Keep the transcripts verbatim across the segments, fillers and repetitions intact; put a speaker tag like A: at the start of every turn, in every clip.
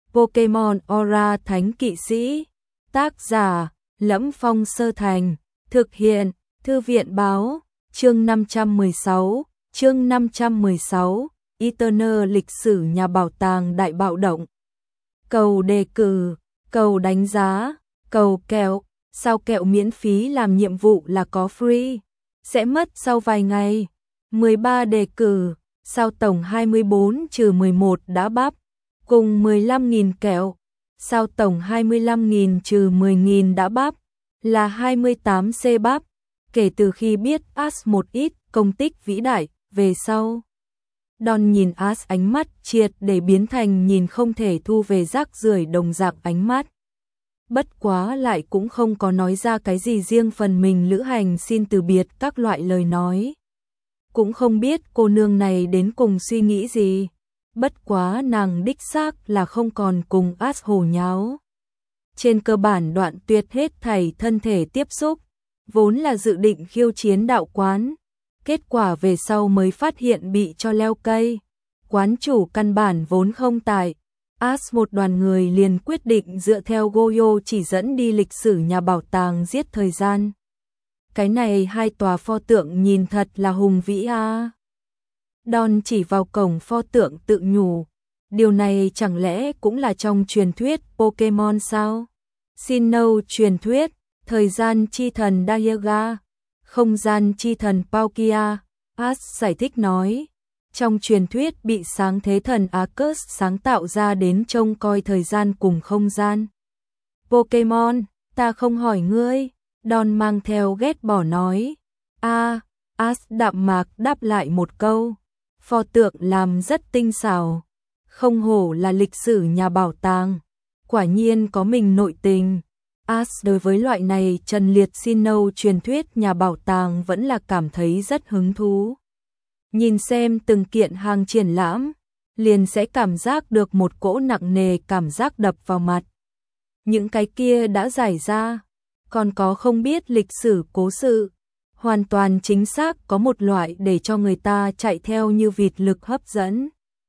A: Pokemon Aura Thánh Kỵ Sĩ. Tác giả: Lẫm Phong Sơ Thành. Thực hiện: Thư viện báo. Chương năm trăm mười sáu. Chương năm trăm mười sáu. Eternal lịch sử nhà bảo tàng đại bạo động. Cầu đề cử, cầu đánh giá, cầu kẹo. Sao kẹo miễn phí làm nhiệm vụ là có free? Sẽ mất sau vài ngày. mười ba đề cử, sao tổng hai mươi bốn trừ mười một đã bắp, cùng mười lăm nghìn kẹo. Sao tổng hai mươi lăm nghìn trừ mười nghìn đã bắp, là hai mươi tám C bắp. Kể từ khi biết Ash một ít công tích vĩ đại, về sau. Don nhìn Ash ánh mắt triệt để biến thành nhìn không thể thu về rác rưởi đồng dạng ánh mắt. Bất quá lại cũng không có nói ra cái gì riêng phần mình lữ hành xin từ biệt các loại lời nói. Cũng không biết cô nương này đến cùng suy nghĩ gì. Bất quá nàng đích xác là không còn cùng Ash hồ nháo. Trên cơ bản đoạn tuyệt hết thảy thân thể tiếp xúc, vốn là dự định khiêu chiến đạo quán. Kết quả về sau mới phát hiện bị cho leo cây. Quán chủ căn bản vốn không tại. Ash một đoàn người liền quyết định dựa theo Goyo chỉ dẫn đi lịch sử nhà bảo tàng giết thời gian. Cái này hai tòa pho tượng nhìn thật là hùng vĩ a. À. Don chỉ vào cổng pho tượng tự nhủ. Điều này chẳng lẽ cũng là trong truyền thuyết Pokemon sao? Sinnoh truyền thuyết, thời gian chi thần Dialga, không gian chi thần Palkia. Ash giải thích nói. Trong truyền thuyết bị sáng thế thần Arceus sáng tạo ra đến trông coi thời gian cùng không gian. Pokemon, ta không hỏi ngươi. Don mang theo ghét bỏ nói. A, à, Ash đạm mạc đáp lại một câu. Pho tượng làm rất tinh xảo. Không hổ là lịch sử nhà bảo tàng. Quả nhiên có mình nội tình. Ash đối với loại này trần liệt Sinnoh truyền thuyết nhà bảo tàng vẫn là cảm thấy rất hứng thú. Nhìn xem từng kiện hàng triển lãm, liền sẽ cảm giác được một cỗ nặng nề cảm giác đập vào mặt. Những cái kia đã giải ra, còn có không biết lịch sử cố sự, hoàn toàn chính xác có một loại để cho người ta chạy theo như vịt lực hấp dẫn.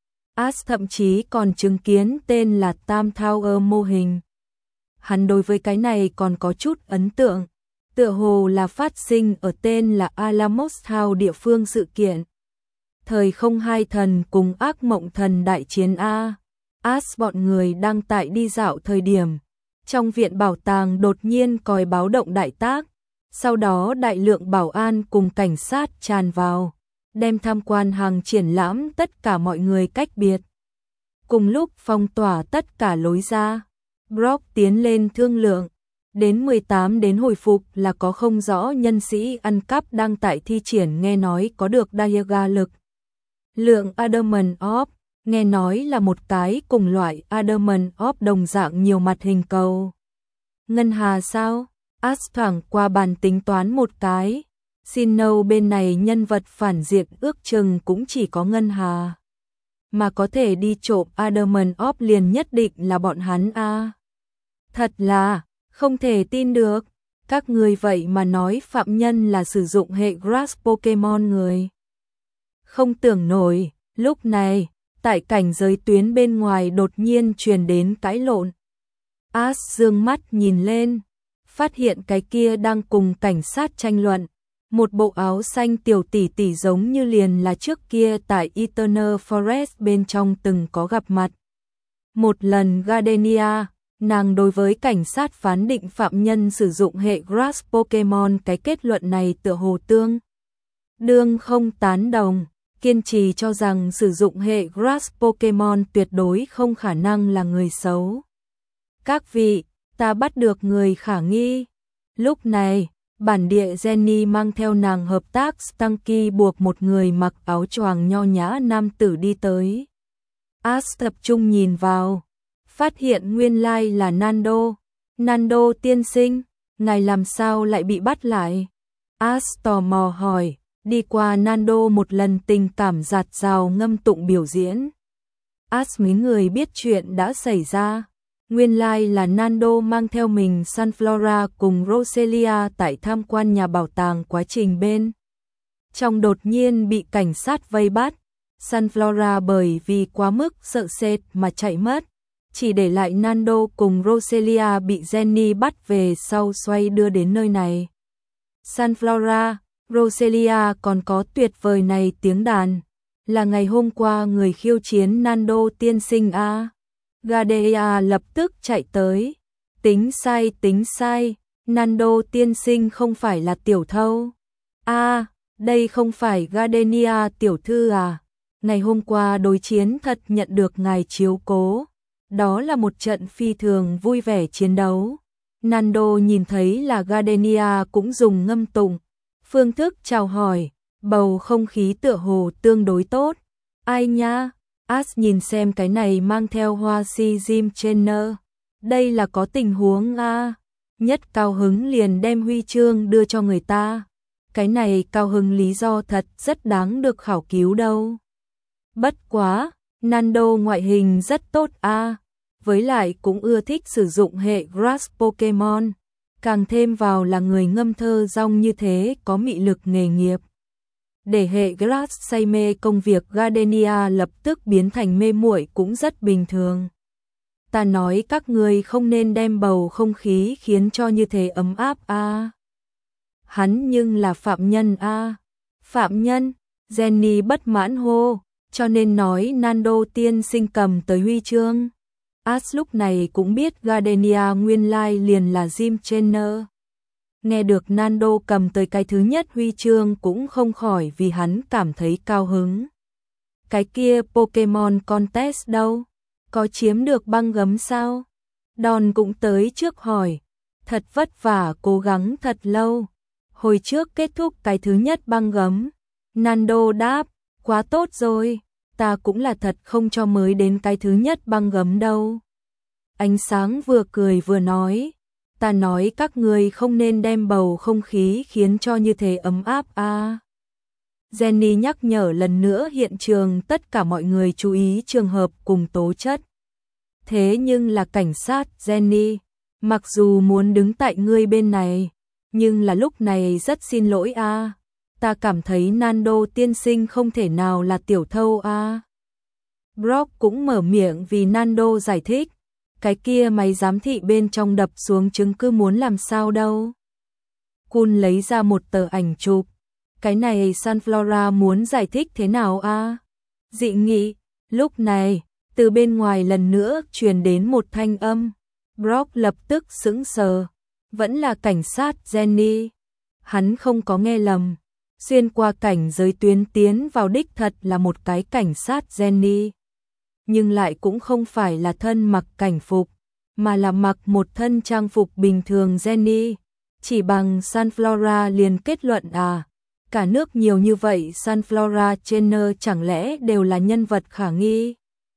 A: Ash thậm chí còn chứng kiến tên là Tam Tower mô hình. Hắn đối với cái này còn có chút ấn tượng, tựa hồ là phát sinh ở tên là Alamos Town địa phương sự kiện. Thời không hai thần cùng ác mộng thần đại chiến A. Ash bọn người đang tại đi dạo thời điểm. Trong viện bảo tàng đột nhiên còi báo động đại tác. Sau đó đại lượng bảo an cùng cảnh sát tràn vào. Đem tham quan hàng triển lãm tất cả mọi người cách biệt. Cùng lúc phong tỏa tất cả lối ra. Brock tiến lên thương lượng. Đến mười tám đến hồi phục là có không rõ nhân sĩ ăn cắp đang tại thi triển nghe nói có được Dialga lực. Lượng Adamant Orb, nghe nói là một cái cùng loại Adamant Orb đồng dạng nhiều mặt hình cầu. Ngân hà sao? Ash thoảng qua bàn tính toán một cái. Sinnoh bên này nhân vật phản diện ước chừng cũng chỉ có ngân hà. Mà có thể đi trộm Adamant Orb liền nhất định là bọn hắn a. À. Thật là, không thể tin được. Các người vậy mà nói phạm nhân là sử dụng hệ Grass Pokemon người. Không tưởng nổi, lúc này, tại cảnh giới tuyến bên ngoài đột nhiên truyền đến cãi lộn. Ash dương mắt nhìn lên, phát hiện cái kia đang cùng cảnh sát tranh luận. Một bộ áo xanh tiểu tỷ tỷ giống như liền là trước kia tại Eternal Forest bên trong từng có gặp mặt. Một lần Gardenia, nàng đối với cảnh sát phán định phạm nhân sử dụng hệ Grass Pokemon cái kết luận này tựa hồ tương đương không tán đồng. Kiên trì cho rằng sử dụng hệ Grass Pokemon tuyệt đối không khả năng là người xấu. Các vị, ta bắt được người khả nghi. Lúc này, bản địa Jenny mang theo nàng hợp tác Stanky buộc một người mặc áo choàng nho nhã nam tử đi tới. Ash tập trung nhìn vào, phát hiện nguyên lai là Nando. Nando tiên sinh, ngài làm sao lại bị bắt lại? Ash tò mò hỏi. Đi qua Nando một lần tình cảm dạt dào ngâm tụng biểu diễn. Ash mấy người biết chuyện đã xảy ra. Nguyên lai là Nando mang theo mình Sunflora cùng Roselia tại tham quan nhà bảo tàng quá trình bên. Trong đột nhiên bị cảnh sát vây bắt. Sunflora bởi vì quá mức sợ sệt mà chạy mất. chỉ để lại Nando cùng Roselia bị Jenny bắt về sau xoay đưa đến nơi này. Sunflora, Roselia còn có tuyệt vời này tiếng đàn, là ngày hôm qua người khiêu chiến Nando tiên sinh a. Gadea lập tức chạy tới, tính sai tính sai, Nando tiên sinh không phải là tiểu thâu. A, đây không phải Gardenia tiểu thư à, ngày hôm qua đối chiến thật nhận được ngài chiếu cố, đó là một trận phi thường vui vẻ chiến đấu. Nando nhìn thấy là Gardenia cũng dùng ngâm tụng, phương thức chào hỏi, bầu không khí tựa hồ tương đối tốt. Ai nha, As nhìn xem cái này mang theo hoa si Jim Trainer, đây là có tình huống a. Nhất cao hứng liền đem huy chương đưa cho người ta. Cái này cao hứng lý do thật rất đáng được khảo cứu đâu. Bất quá, Nando ngoại hình rất tốt a, với lại cũng ưa thích sử dụng hệ Grass Pokemon, càng thêm vào là người ngâm thơ rong như thế có mị lực nghề nghiệp. Để hệ Grass say mê công việc Gardenia lập tức biến thành mê muội cũng rất bình thường. Ta nói các người không nên đem bầu không khí khiến cho như thế ấm áp a. Hắn nhưng là phạm nhân a. Phạm nhân, Jenny bất mãn hô, cho nên nói Nando tiên sinh cầm tới huy chương. As lúc này cũng biết Gardenia nguyên lai liền là Jim Trainer. Nghe được Nando cầm tới cái thứ nhất huy chương cũng không khỏi vì hắn cảm thấy cao hứng. Cái kia Pokemon Contest đâu? Có chiếm được băng gấm sao? Đòn cũng tới trước hỏi. Thật vất vả cố gắng thật lâu. Hồi trước kết thúc cái thứ nhất băng gấm. Nando đáp, quá tốt rồi. Ta cũng là thật không cho mới đến cái thứ nhất băng gấm đâu. Ánh sáng vừa cười vừa nói. Ta nói các người không nên đem bầu không khí khiến cho như thế ấm áp a. À. Jenny nhắc nhở lần nữa hiện trường tất cả mọi người chú ý trường hợp cùng tố chất. Thế nhưng là cảnh sát Jenny, mặc dù muốn đứng tại ngươi bên này, nhưng là lúc này rất xin lỗi a. À. Ta cảm thấy Nando tiên sinh không thể nào là tiểu thâu a. À. Brock cũng mở miệng vì Nando giải thích. Cái kia máy giám thị bên trong đập xuống chứng cứ muốn làm sao đâu. Kun lấy ra một tờ ảnh chụp. Cái này Sunflora muốn giải thích thế nào a? À? Dị nghị, lúc này, từ bên ngoài lần nữa truyền đến một thanh âm. Brock lập tức sững sờ. Vẫn là cảnh sát Jenny. Hắn không có nghe lầm. Xuyên qua cảnh giới tuyến tiến vào đích thật là một cái cảnh sát Jenny. Nhưng lại cũng không phải là thân mặc cảnh phục, mà là mặc một thân trang phục bình thường Jenny. Chỉ bằng Sunflora liền kết luận à, cả nước nhiều như vậy Sunflora Trainer chẳng lẽ đều là nhân vật khả nghi.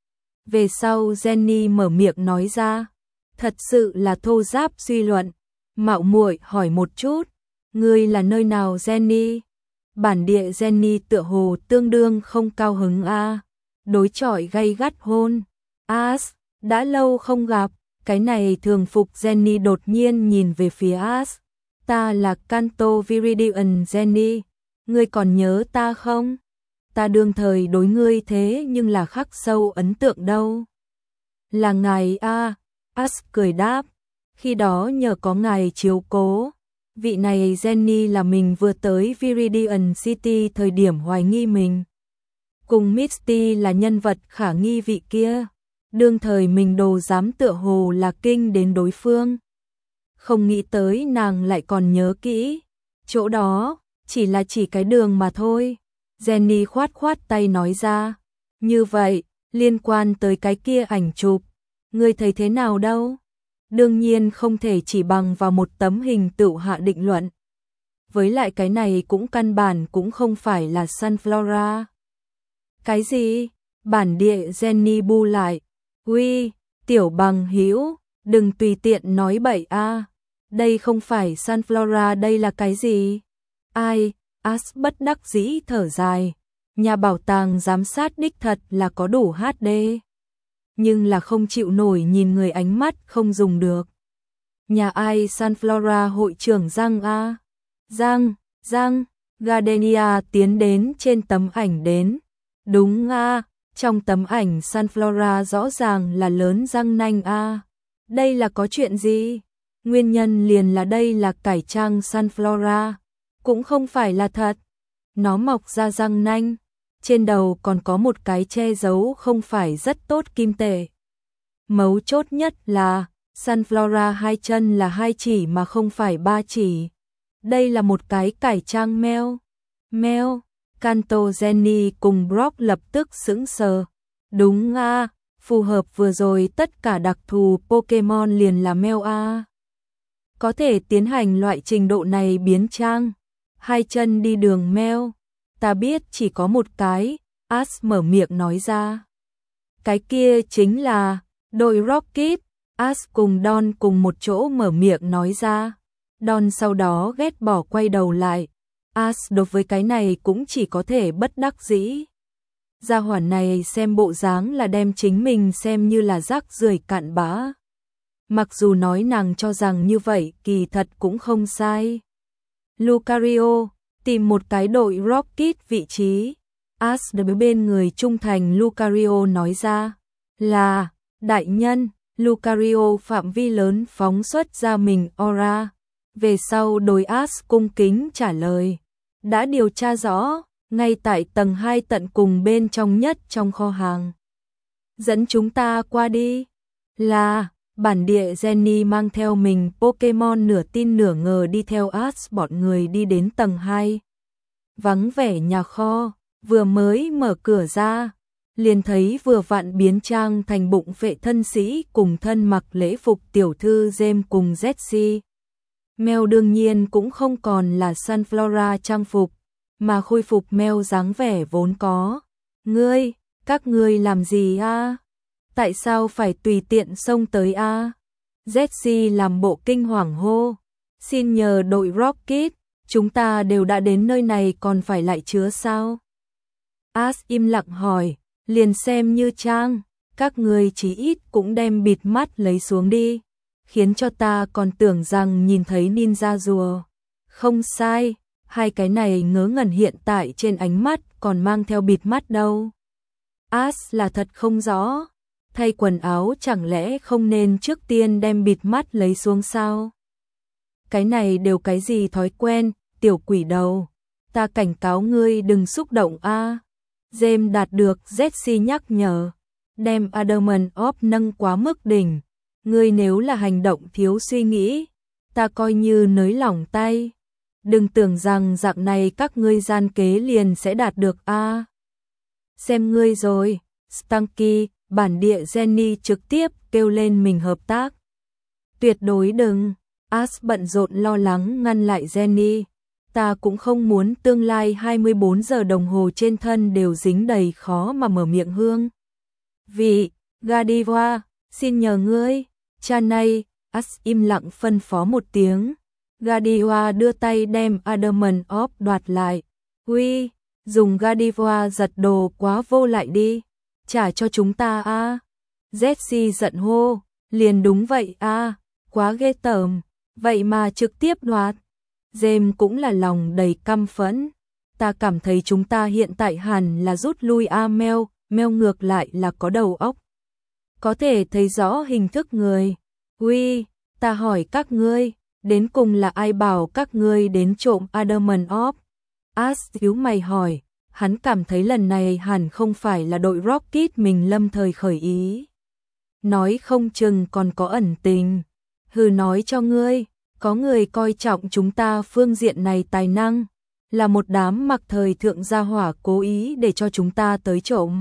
A: Về sau Jenny mở miệng nói ra, thật sự là thô giáp suy luận, mạo muội hỏi một chút, ngươi là nơi nào Jenny? Bản địa Jenny tựa hồ tương đương không cao hứng a. À. Đối chọi gay gắt hôn. As, đã lâu không gặp, cái này thường phục Jenny đột nhiên nhìn về phía As. Ta là Kanto Viridian Jenny, ngươi còn nhớ ta không? Ta đương thời đối ngươi thế nhưng là khắc sâu ấn tượng đâu. Là ngài a, As cười đáp, khi đó nhờ có ngài chiếu cố. Vị này Jenny là mình vừa tới Viridian City thời điểm hoài nghi mình. Cùng Misty là nhân vật khả nghi vị kia, đương thời mình đồ dám tựa hồ là kinh đến đối phương. Không nghĩ tới nàng lại còn nhớ kỹ, chỗ đó, chỉ là chỉ cái đường mà thôi. Jenny khoát khoát tay nói ra, như vậy, liên quan tới cái kia ảnh chụp, ngươi thấy thế nào đâu? Đương nhiên không thể chỉ bằng vào một tấm hình tựu hạ định luận. Với lại cái này cũng căn bản cũng không phải là Sunflora. Cái gì? Bản địa Jenny bu lại. Uy, tiểu bằng hữu, đừng tùy tiện nói bậy a. Đây không phải Sunflora, đây là cái gì? Ai? As bất đắc dĩ thở dài. Nhà bảo tàng giám sát đích thật là có đủ hát đê. Nhưng là không chịu nổi nhìn người ánh mắt không dùng được. Nhà ai Sunflora hội trưởng Giang a? Giang, Giang, Gardenia tiến đến trên tấm ảnh đến. Đúng a, Trong tấm ảnh Sunflora rõ ràng là lớn răng nanh a. Đây là có chuyện gì? Nguyên nhân liền là đây là cải trang Sunflora, cũng không phải là thật. Nó mọc ra răng nanh, trên đầu còn có một cái che giấu không phải rất tốt kim tệ. Mấu chốt nhất là Sunflora hai chân là hai chỉ mà không phải ba chỉ. Đây là một cái cải trang mèo. Mèo, Kanto, Jenny cùng Brock lập tức sững sờ. Đúng a, phù hợp vừa rồi tất cả đặc thù Pokemon liền là mèo a. Có thể tiến hành loại trình độ này biến trang. Hai chân đi đường mèo. Ta biết chỉ có một cái, Ash mở miệng nói ra. Cái kia chính là đội Rocket. Ash cùng Don cùng một chỗ mở miệng nói ra. Don sau đó ghét bỏ quay đầu lại. Ash đối với cái này cũng chỉ có thể bất đắc dĩ. Gia hỏa này xem bộ dáng là đem chính mình xem như là rác rưởi cặn bã. Mặc dù nói nàng cho rằng như vậy kỳ thật cũng không sai. Lucario, tìm một cái đội Rocket vị trí. Ash đối bên người trung thành Lucario nói ra. Là, đại nhân, Lucario phạm vi lớn phóng xuất ra mình aura. Về sau đối Ash cung kính trả lời. Đã điều tra rõ, ngay tại tầng hai tận cùng bên trong nhất trong kho hàng. Dẫn chúng ta qua đi. Là, bản địa Jenny mang theo mình Pokemon nửa tin nửa ngờ đi theo Ash bọn người đi đến tầng hai. Vắng vẻ nhà kho, vừa mới mở cửa ra, liền thấy vừa vặn biến trang thành bụng vệ thân sĩ cùng thân mặc lễ phục tiểu thư James cùng Jessie. Mèo đương nhiên cũng không còn là Sunflora trang phục, mà khôi phục mèo dáng vẻ vốn có. Ngươi, các ngươi làm gì a? Tại sao phải tùy tiện xông tới a? Jessie làm bộ kinh hoàng hô. Xin nhờ đội Rocket, chúng ta đều đã đến nơi này còn phải lại chứa sao? Ash im lặng hỏi, liền xem như trang, các ngươi chí ít cũng đem bịt mắt lấy xuống đi. Khiến cho ta còn tưởng rằng nhìn thấy ninja rùa. Không sai, hai cái này ngớ ngẩn hiện tại trên ánh mắt còn mang theo bịt mắt đâu. Ash là thật không rõ. Thay quần áo chẳng lẽ không nên trước tiên đem bịt mắt lấy xuống sao? Cái này đều cái gì thói quen, tiểu quỷ đầu. Ta cảnh cáo ngươi đừng xúc động a. À. James đạt được Jessie nhắc nhở. Đem Adamant Orb nâng quá mức đỉnh. Ngươi nếu là hành động thiếu suy nghĩ, ta coi như nới lỏng tay. Đừng tưởng rằng dạng này các ngươi gian kế liền sẽ đạt được a. À. Xem ngươi rồi, Stanky, bản địa Jenny trực tiếp kêu lên mình hợp tác. Tuyệt đối đừng, Ash bận rộn lo lắng ngăn lại Jenny. Ta cũng không muốn tương lai hai mươi bốn giờ đồng hồ trên thân đều dính đầy khó mà mở miệng hương. Vị, Godiva, xin nhờ ngươi. Cha này, Ash im lặng phân phó một tiếng. Godiva đưa tay đem Adamant Orb đoạt lại. Uy, dùng Godiva giật đồ quá vô lại đi. Trả cho chúng ta a. À. Jessie giận hô, liền đúng vậy a, à. Quá ghê tởm, vậy mà trực tiếp đoạt. James cũng là lòng đầy căm phẫn. Ta cảm thấy chúng ta hiện tại hẳn là rút lui a à Mel, Mel ngược lại là có đầu óc. Có thể thấy rõ hình thức người. Uy, ta hỏi các ngươi, đến cùng là ai bảo các ngươi đến trộm Adamant Orb? Ash nhíu mày hỏi, hắn cảm thấy lần này hẳn không phải là đội Rocket mình lâm thời khởi ý. Nói không chừng còn có ẩn tình. Hừ, nói cho ngươi, có người coi trọng chúng ta phương diện này tài năng, là một đám mặc thời thượng gia hỏa cố ý để cho chúng ta tới trộm.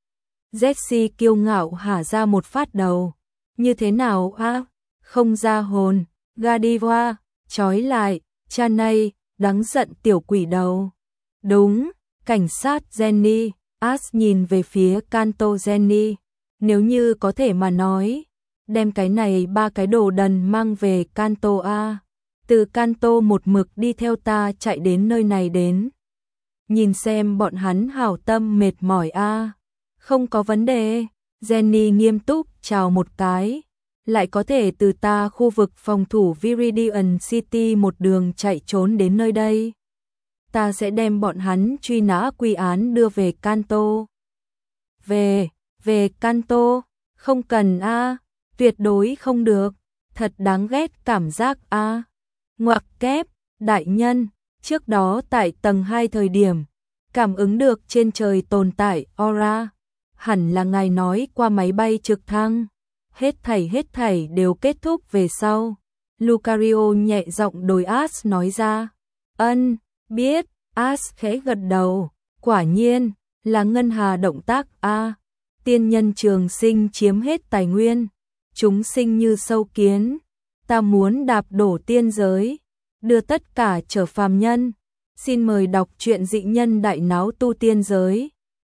A: Jessie kiêu ngạo hả ra một phát đầu. Như thế nào á? À? Không ra hồn. Godiva, trói lại. Cha này, đáng giận tiểu quỷ đầu. Đúng, cảnh sát Jenny. Ash nhìn về phía Kanto Jenny. Nếu như có thể mà nói, đem cái này ba cái đồ đần mang về Kanto a. Từ Kanto một mực đi theo ta chạy đến nơi này đến. Nhìn xem bọn hắn hảo tâm mệt mỏi a. Không có vấn đề. Jenny nghiêm túc chào một cái. Lại có thể từ ta khu vực phòng thủ Viridian City một đường chạy trốn đến nơi đây. Ta sẽ đem bọn hắn truy nã quy án đưa về Kanto. Về, về Kanto, không cần a, tuyệt đối không được, thật đáng ghét cảm giác a. Ngoặc kép, đại nhân, trước đó tại tầng hai thời điểm, cảm ứng được trên trời tồn tại aura, hẳn là ngài nói qua máy bay trực thăng. Hết thảy hết thảy đều kết thúc về sau. Lucario nhẹ giọng đối Ash nói ra. Ân, biết, Ash khẽ gật đầu, quả nhiên, là ngân hà động tác a. Tiên nhân trường sinh chiếm hết tài nguyên, chúng sinh như sâu kiến, ta muốn đạp đổ tiên giới, đưa tất cả trở phàm nhân. Xin mời đọc truyện Dị Nhân Đại Náo Tu Tiên Giới.